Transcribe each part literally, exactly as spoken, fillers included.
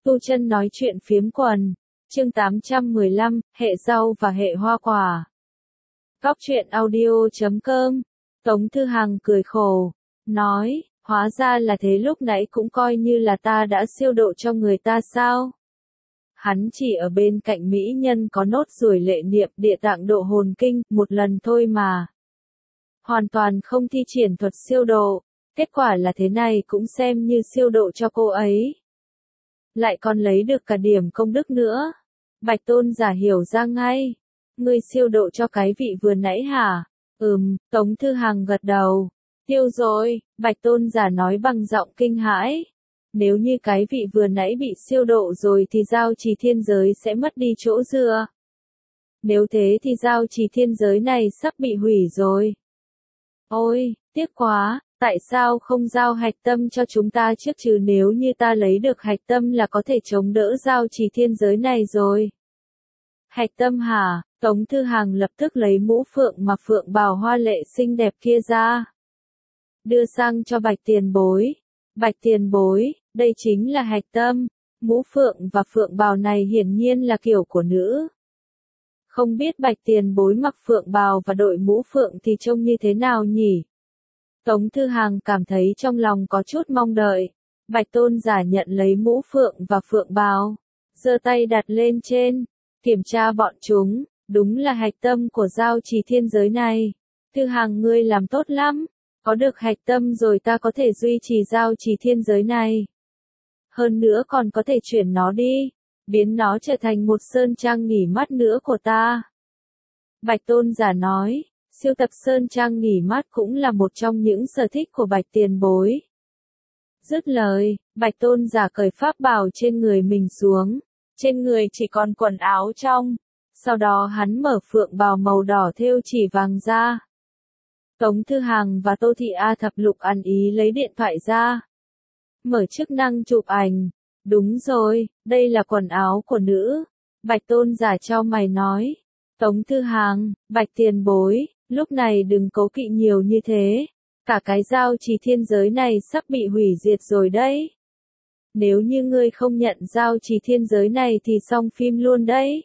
Tu Chân nói chuyện phiếm quần, chương tám trăm mười lăm, hệ rau và hệ hoa quả. Góc truyện audio chấm com, Tống Thư Hằng cười khổ, nói, hóa ra là thế, lúc nãy cũng coi như là ta đã siêu độ cho người ta sao? Hắn chỉ ở bên cạnh mỹ nhân có nốt ruồi lệ niệm địa tạng độ hồn kinh, một lần thôi mà. Hoàn toàn không thi triển thuật siêu độ, kết quả là thế này cũng xem như siêu độ cho cô ấy. Lại còn lấy được cả điểm công đức nữa. Bạch Tôn giả hiểu ra ngay. Ngươi siêu độ cho cái vị vừa nãy hả? Ừm, Tống Thư Hằng gật đầu. Tiêu rồi, Bạch Tôn giả nói bằng giọng kinh hãi. Nếu như cái vị vừa nãy bị siêu độ rồi thì giao trì thiên giới sẽ mất đi chỗ dựa. Nếu thế thì giao trì thiên giới này sắp bị hủy rồi. Ôi, tiếc quá. Tại sao không giao hạch tâm cho chúng ta trước chứ, nếu như ta lấy được hạch tâm là có thể chống đỡ giao trì thiên giới này rồi. Hạch tâm hả? Tống Thư Hằng lập tức lấy mũ phượng mà phượng bào hoa lệ xinh đẹp kia ra. Đưa sang cho Bạch Tiền Bối. Bạch Tiền Bối, đây chính là hạch tâm. Mũ phượng và phượng bào này hiển nhiên là kiểu của nữ. Không biết Bạch Tiền Bối mặc phượng bào và đội mũ phượng thì trông như thế nào nhỉ? Tống Thư Hằng cảm thấy trong lòng có chút mong đợi. Bạch Tôn giả nhận lấy mũ phượng và phượng bào, giơ tay đặt lên trên, kiểm tra bọn chúng, đúng là hạch tâm của giao trì thiên giới này. Thư Hằng, ngươi làm tốt lắm, có được hạch tâm rồi ta có thể duy trì giao trì thiên giới này. Hơn nữa còn có thể chuyển nó đi, biến nó trở thành một sơn trang nghỉ mát nữa của ta. Bạch Tôn giả nói. Siêu tập sơn trang nghỉ mát cũng là một trong những sở thích của Bạch Tiền Bối. Dứt lời, Bạch Tôn giả cởi pháp bào trên người mình xuống, trên người chỉ còn quần áo trong. Sau đó hắn mở phượng bào màu đỏ thêu chỉ vàng ra. Tống Thư Hằng và Tô Thị A Thập Lục ăn ý lấy điện thoại ra, mở chức năng chụp ảnh. Đúng rồi, đây là quần áo của nữ. Bạch Tôn giả chau mày nói. Tống Thư Hằng, Bạch Tiền Bối, lúc này đừng cố kỵ nhiều như thế. Cả cái giao trì thiên giới này sắp bị hủy diệt rồi đấy. Nếu như ngươi không nhận giao trì thiên giới này thì xong phim luôn đấy.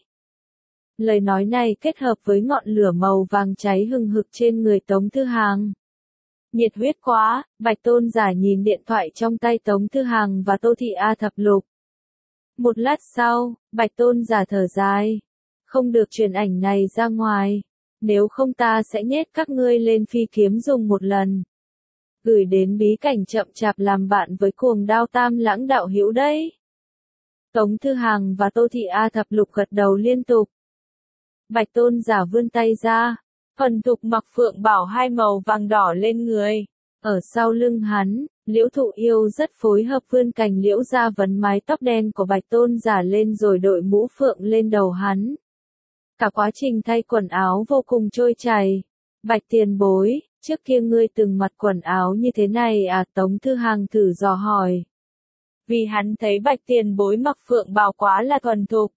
Lời nói này kết hợp với ngọn lửa màu vàng cháy hừng hực trên người Tống Thư Hằng. Nhiệt huyết quá, Bạch Tôn giả nhìn điện thoại trong tay Tống Thư Hằng và Tô Thị A Thập Lục. Một lát sau, Bạch Tôn giả thở dài. Không được truyền ảnh này ra ngoài. Nếu không ta sẽ nhét các ngươi lên phi kiếm dùng một lần. Gửi đến bí cảnh chậm chạp làm bạn với cuồng đao tam lãng đạo hữu đấy. Tống Thư Hằng và Tô Thị A Thập Lục gật đầu liên tục. Bạch Tôn giả vươn tay ra. Thuần thục mặc phượng bảo hai màu vàng đỏ lên người. Ở sau lưng hắn, Liễu Thụ Yêu rất phối hợp vươn cành liễu ra vấn mái tóc đen của Bạch Tôn giả lên rồi đội mũ phượng lên đầu hắn. Cả quá trình thay quần áo vô cùng trôi chảy. Bạch Tiền Bối, trước kia ngươi từng mặc quần áo như thế này à? Tống Thư Hằng thử dò hỏi. Vì hắn thấy Bạch Tiền Bối mặc phượng bào quá là thuần thục.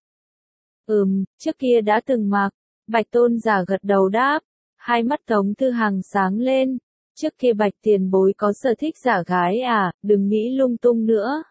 Ừm, trước kia đã từng mặc. Bạch Tôn giả gật đầu đáp. Hai mắt Tống Thư Hằng sáng lên. Trước kia Bạch Tiền Bối có sở thích giả gái à? Đừng nghĩ lung tung nữa.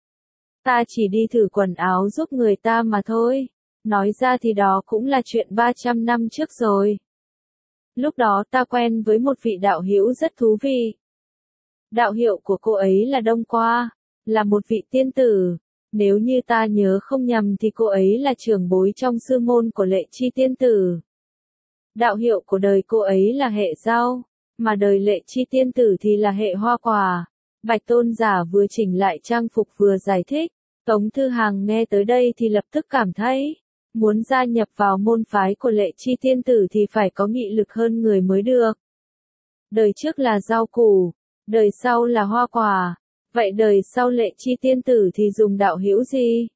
Ta chỉ đi thử quần áo giúp người ta mà thôi. Nói ra thì đó cũng là chuyện ba trăm năm trước rồi. Lúc đó ta quen với một vị đạo hữu rất thú vị. Đạo hiệu của cô ấy là Đông Qua, là một vị tiên tử. Nếu như ta nhớ không nhầm thì cô ấy là trưởng bối trong sư môn của Lệ Chi tiên tử. Đạo hiệu của đời cô ấy là hệ rau, mà đời Lệ Chi tiên tử thì là hệ hoa quả. Bạch Tôn giả vừa chỉnh lại trang phục vừa giải thích. Tống Thư Hằng nghe tới đây thì lập tức cảm thấy, muốn gia nhập vào môn phái của Lệ Chi tiên tử thì phải có nghị lực hơn người mới được. Đời trước là rau củ, đời sau là hoa quả, vậy đời sau Lệ Chi tiên tử thì dùng đạo hữu gì?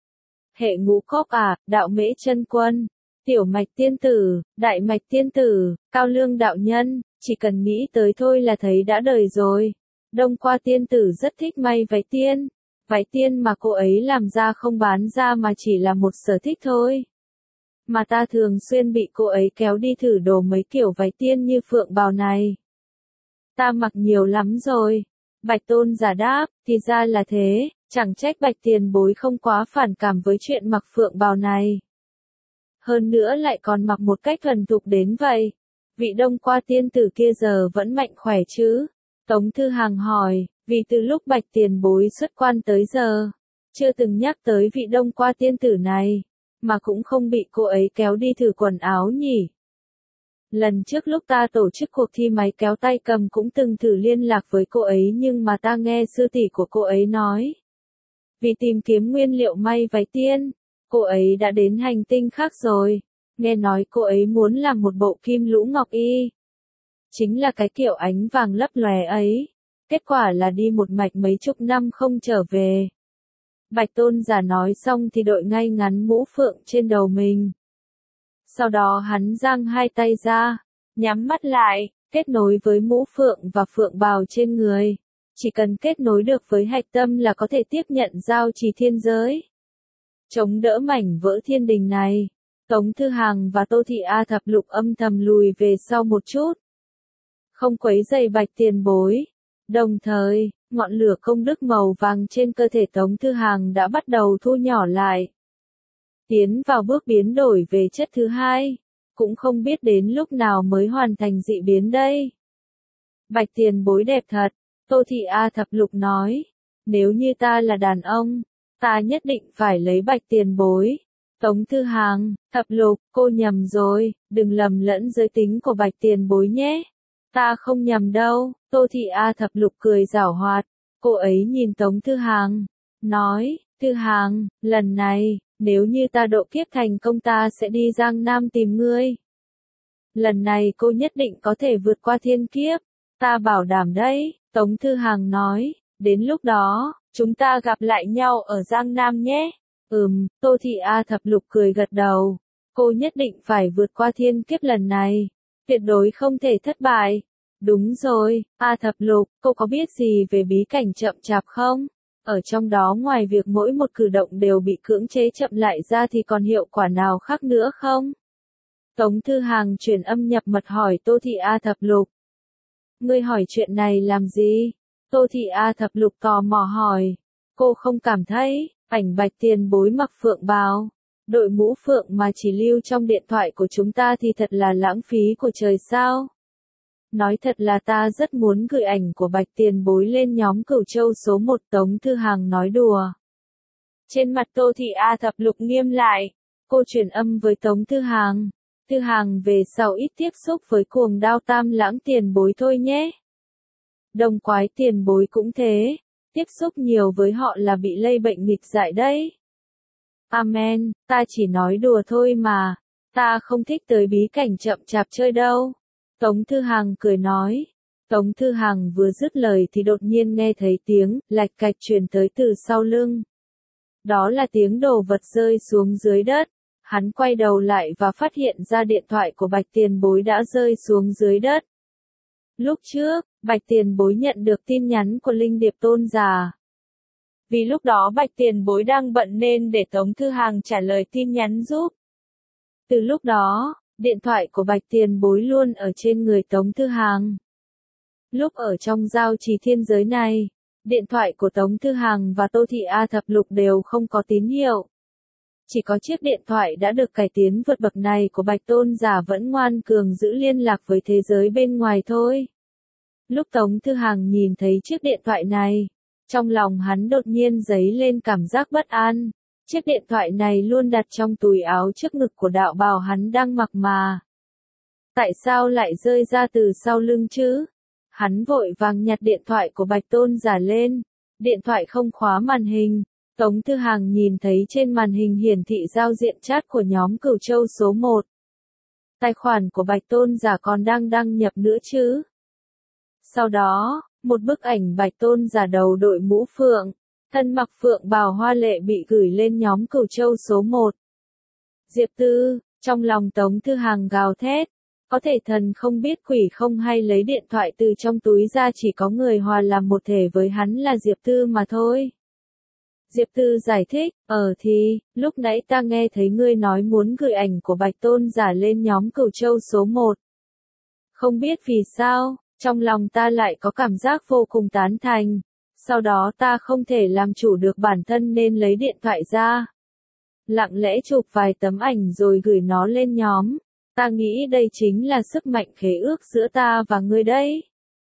Hệ ngũ cốc à? Đạo Mễ Chân Quân, Tiểu Mạch tiên tử, Đại Mạch tiên tử, Cao Lương đạo nhân, chỉ cần nghĩ tới thôi là thấy đã đời rồi. Đông Qua tiên tử rất thích may váy tiên. Váy tiên mà cô ấy làm ra không bán ra mà chỉ là một sở thích thôi. Mà ta thường xuyên bị cô ấy kéo đi thử đồ mấy kiểu váy tiên như phượng bào này. Ta mặc nhiều lắm rồi. Bạch Tôn giả đáp, thì ra là thế, Chẳng trách Bạch Tiền Bối không quá phản cảm với chuyện mặc phượng bào này. Hơn nữa lại còn mặc một cách thuần thục đến vậy. Vị Đông Qua tiên tử kia giờ vẫn mạnh khỏe chứ? Tống Thư Hàng hỏi, vì từ lúc Bạch Tiền Bối xuất quan tới giờ, chưa từng nhắc tới vị Đông Qua tiên tử này, mà cũng không bị cô ấy kéo đi thử quần áo nhỉ. Lần trước lúc ta tổ chức cuộc thi máy kéo tay cầm cũng từng thử liên lạc với cô ấy nhưng mà ta nghe sư tỷ của cô ấy nói. Vì tìm kiếm nguyên liệu may váy tiên, cô ấy đã đến hành tinh khác rồi. Nghe nói cô ấy muốn làm một bộ kim lũ ngọc y. Chính là cái kiểu ánh vàng lấp lóe ấy. Kết quả là đi một mạch mấy chục năm không trở về. Bạch Tôn giả nói xong thì đội ngay ngắn mũ phượng trên đầu mình. Sau đó hắn giang hai tay ra, nhắm mắt lại, kết nối với mũ phượng và phượng bào trên người. Chỉ cần kết nối được với hạch tâm là có thể tiếp nhận giao trì thiên giới. Chống đỡ mảnh vỡ thiên đình này, Tống Thư Hàng và Tô Thị A Thập Lục âm thầm lùi về sau một chút. Không quấy rầy Bạch Tiền Bối. Đồng thời, ngọn lửa công đức màu vàng trên cơ thể Tống Thư Hàng đã bắt đầu thu nhỏ lại. Tiến vào bước biến đổi về chất thứ hai, cũng không biết đến lúc nào mới hoàn thành dị biến đây. Bạch Tiền Bối đẹp thật, Tô Thị A Thập Lục nói, nếu như ta là đàn ông, ta nhất định phải lấy Bạch Tiền Bối. Tống Thư Hàng, Thập Lục, cô nhầm rồi, đừng lầm lẫn giới tính của Bạch Tiền Bối nhé. Ta không nhầm đâu, Tô Thị A Thập Lục cười giảo hoạt, cô ấy nhìn Tống Thư Hàng, nói, Thư Hàng, lần này, nếu như ta độ kiếp thành công ta sẽ đi Giang Nam tìm ngươi. Lần này cô nhất định có thể vượt qua thiên kiếp, ta bảo đảm đấy, Tống Thư Hàng nói, đến lúc đó, chúng ta gặp lại nhau ở Giang Nam nhé. Ừm, Tô Thị A Thập Lục cười gật đầu, cô nhất định phải vượt qua thiên kiếp lần này, tuyệt đối không thể thất bại. Đúng rồi, A Thập Lục, cô có biết gì về bí cảnh chậm chạp không? Ở trong đó ngoài việc mỗi một cử động đều bị cưỡng chế chậm lại ra thì còn hiệu quả nào khác nữa không? Tống Thư Hàng truyền âm nhập mật hỏi Tô Thị A Thập Lục. Ngươi hỏi chuyện này làm gì? Tô Thị A Thập Lục tò mò hỏi. Cô không cảm thấy, ảnh Bạch Tiền Bối mặc phượng bào, đội mũ phượng mà chỉ lưu trong điện thoại của chúng ta thì thật là lãng phí của trời sao? Nói thật là ta rất muốn gửi ảnh của Bạch Tiền Bối lên nhóm Cửu Châu số một. Tống Thư Hàng nói đùa. Trên mặt Tô Thị A Thập Lục nghiêm lại, cô truyền âm với Tống Thư Hàng. Thư Hàng về sau ít tiếp xúc với cuồng đao Tam Lãng Tiền Bối thôi nhé. Đồng Quái Tiền Bối cũng thế, tiếp xúc nhiều với họ là bị lây bệnh nghịch dại đấy. Amen, ta chỉ nói đùa thôi mà, ta không thích tới bí cảnh chậm chạp chơi đâu. Tống Thư Hàng cười nói. Tống Thư Hàng vừa dứt lời thì đột nhiên nghe thấy tiếng lạch cạch truyền tới từ sau lưng. Đó là tiếng đồ vật rơi xuống dưới đất. Hắn quay đầu lại và phát hiện ra điện thoại của Bạch Tiền Bối đã rơi xuống dưới đất. Lúc trước, Bạch Tiền Bối nhận được tin nhắn của Linh Điệp Tôn giả. Vì lúc đó Bạch Tiền Bối đang bận nên để Tống Thư Hàng trả lời tin nhắn giúp. Từ lúc đó, điện thoại của Bạch Tiền Bối luôn ở trên người Tống Thư Hàng. Lúc ở trong giao trì thiên giới này, điện thoại của Tống Thư Hàng và Tô Thị A Thập Lục đều không có tín hiệu. Chỉ có chiếc điện thoại đã được cải tiến vượt bậc này của Bạch Tôn giả vẫn ngoan cường giữ liên lạc với thế giới bên ngoài thôi. Lúc Tống Thư Hàng nhìn thấy chiếc điện thoại này, trong lòng hắn đột nhiên dấy lên cảm giác bất an. Chiếc điện thoại này luôn đặt trong túi áo trước ngực của đạo bào hắn đang mặc mà. Tại sao lại rơi ra từ sau lưng chứ? Hắn vội vàng nhặt điện thoại của Bạch Tôn giả lên. Điện thoại không khóa màn hình. Tống Thư Hàng nhìn thấy trên màn hình hiển thị giao diện chat của nhóm Cửu Châu số một. Tài khoản của Bạch Tôn giả còn đang đăng nhập nữa chứ? Sau đó, một bức ảnh Bạch Tôn giả đầu đội mũ phượng, thân mặc phượng bào hoa lệ bị gửi lên nhóm Cửu Châu số một. Diệp Tư, trong lòng Tống Thư Hàng gào thét, có thể thần không biết quỷ không hay lấy điện thoại từ trong túi ra, chỉ có người hòa làm một thể với hắn là Diệp Tư mà thôi. Diệp Tư giải thích, ờ thì, lúc nãy ta nghe thấy ngươi nói muốn gửi ảnh của Bạch Tôn giả lên nhóm Cửu Châu số một. Không biết vì sao, trong lòng ta lại có cảm giác vô cùng tán thành. Sau đó ta không thể làm chủ được bản thân nên lấy điện thoại ra. Lặng lẽ chụp vài tấm ảnh rồi gửi nó lên nhóm. Ta nghĩ đây chính là sức mạnh khế ước giữa ta và ngươi đấy.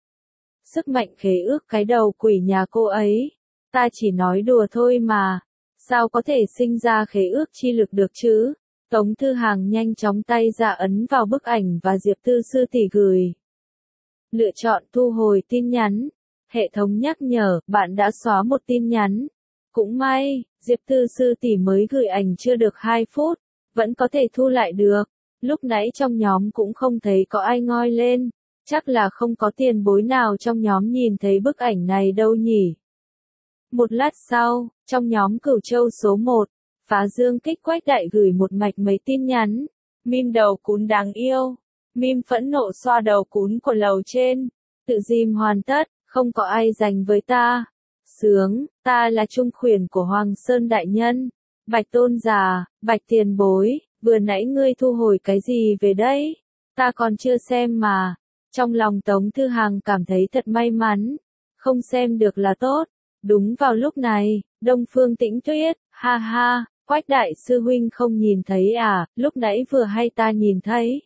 Sức mạnh khế ước cái đầu quỷ nhà cô ấy. Ta chỉ nói đùa thôi mà. Sao có thể sinh ra khế ước chi lực được chứ? Tống Thư Hàng nhanh chóng tay ra ấn vào bức ảnh và Diệp Tư Sư tỷ gửi. Lựa chọn thu hồi tin nhắn. Hệ thống nhắc nhở, bạn đã xóa một tin nhắn. Cũng may, Diệp Tư Sư tỷ mới gửi ảnh chưa được hai phút, vẫn có thể thu lại được. Lúc nãy trong nhóm cũng không thấy có ai ngoi lên, chắc là không có tiền bối nào trong nhóm nhìn thấy bức ảnh này đâu nhỉ. Một lát sau, trong nhóm Cửu Châu số một, Phá Dương Kích Quách Đại gửi một mạch mấy tin nhắn. Meme đầu cún đáng yêu. Meme phẫn nộ xoa đầu cún của lầu trên. Tự gym hoàn tất, không có ai giành với ta. Sướng, ta là trung khuyển của Hoàng Sơn Đại Nhân. Bạch Tôn già, Bạch tiền bối, vừa nãy ngươi thu hồi cái gì về đấy? Ta còn chưa xem mà. Trong lòng Tống Thư Hàng cảm thấy thật may mắn. Không xem được là tốt. Đúng vào lúc này, Đông Phương Tĩnh Tuyết, ha ha, Quách đại sư huynh không nhìn thấy à, lúc nãy vừa hay ta nhìn thấy.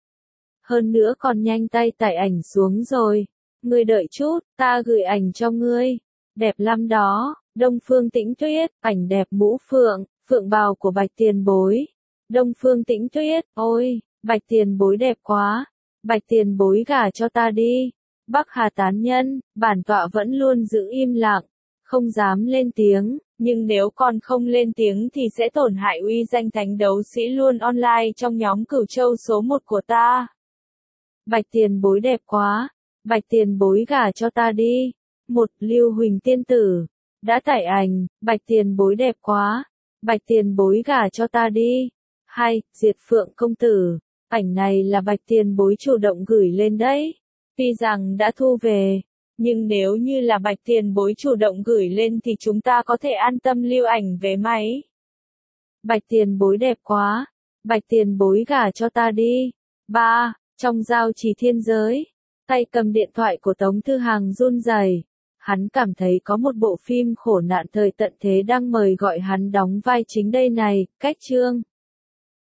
Hơn nữa còn nhanh tay tải ảnh xuống rồi. Ngươi đợi chút, ta gửi ảnh cho ngươi. Đẹp lắm đó, Đông Phương Tĩnh Tuyết, ảnh đẹp mũ phượng, phượng bào của Bạch tiền bối. Đông Phương Tĩnh Tuyết, ôi, Bạch tiền bối đẹp quá. Bạch tiền bối gả cho ta đi. Bắc Hà tán nhân, bản tọa vẫn luôn giữ im lặng, không dám lên tiếng, nhưng nếu còn không lên tiếng thì sẽ tổn hại uy danh thánh đấu sĩ luôn online trong nhóm Cửu Châu số một của ta. Bạch tiền bối đẹp quá, Bạch tiền bối gả cho ta đi. Một, Lưu Huỳnh tiên tử, đã tải ảnh, Bạch tiền bối đẹp quá, Bạch tiền bối gả cho ta đi. Hai, Diệt Phượng công tử, ảnh này là Bạch tiền bối chủ động gửi lên đấy. Tuy rằng đã thu về, nhưng nếu như là Bạch tiền bối chủ động gửi lên thì chúng ta có thể an tâm lưu ảnh về máy. Bạch tiền bối đẹp quá, Bạch tiền bối gả cho ta đi. Ba, trong giao trì thiên giới, tay cầm điện thoại của Tống Thư Hàng run rẩy. Hắn cảm thấy có một bộ phim khổ nạn thời tận thế đang mời gọi hắn đóng vai chính đây này, cách chương.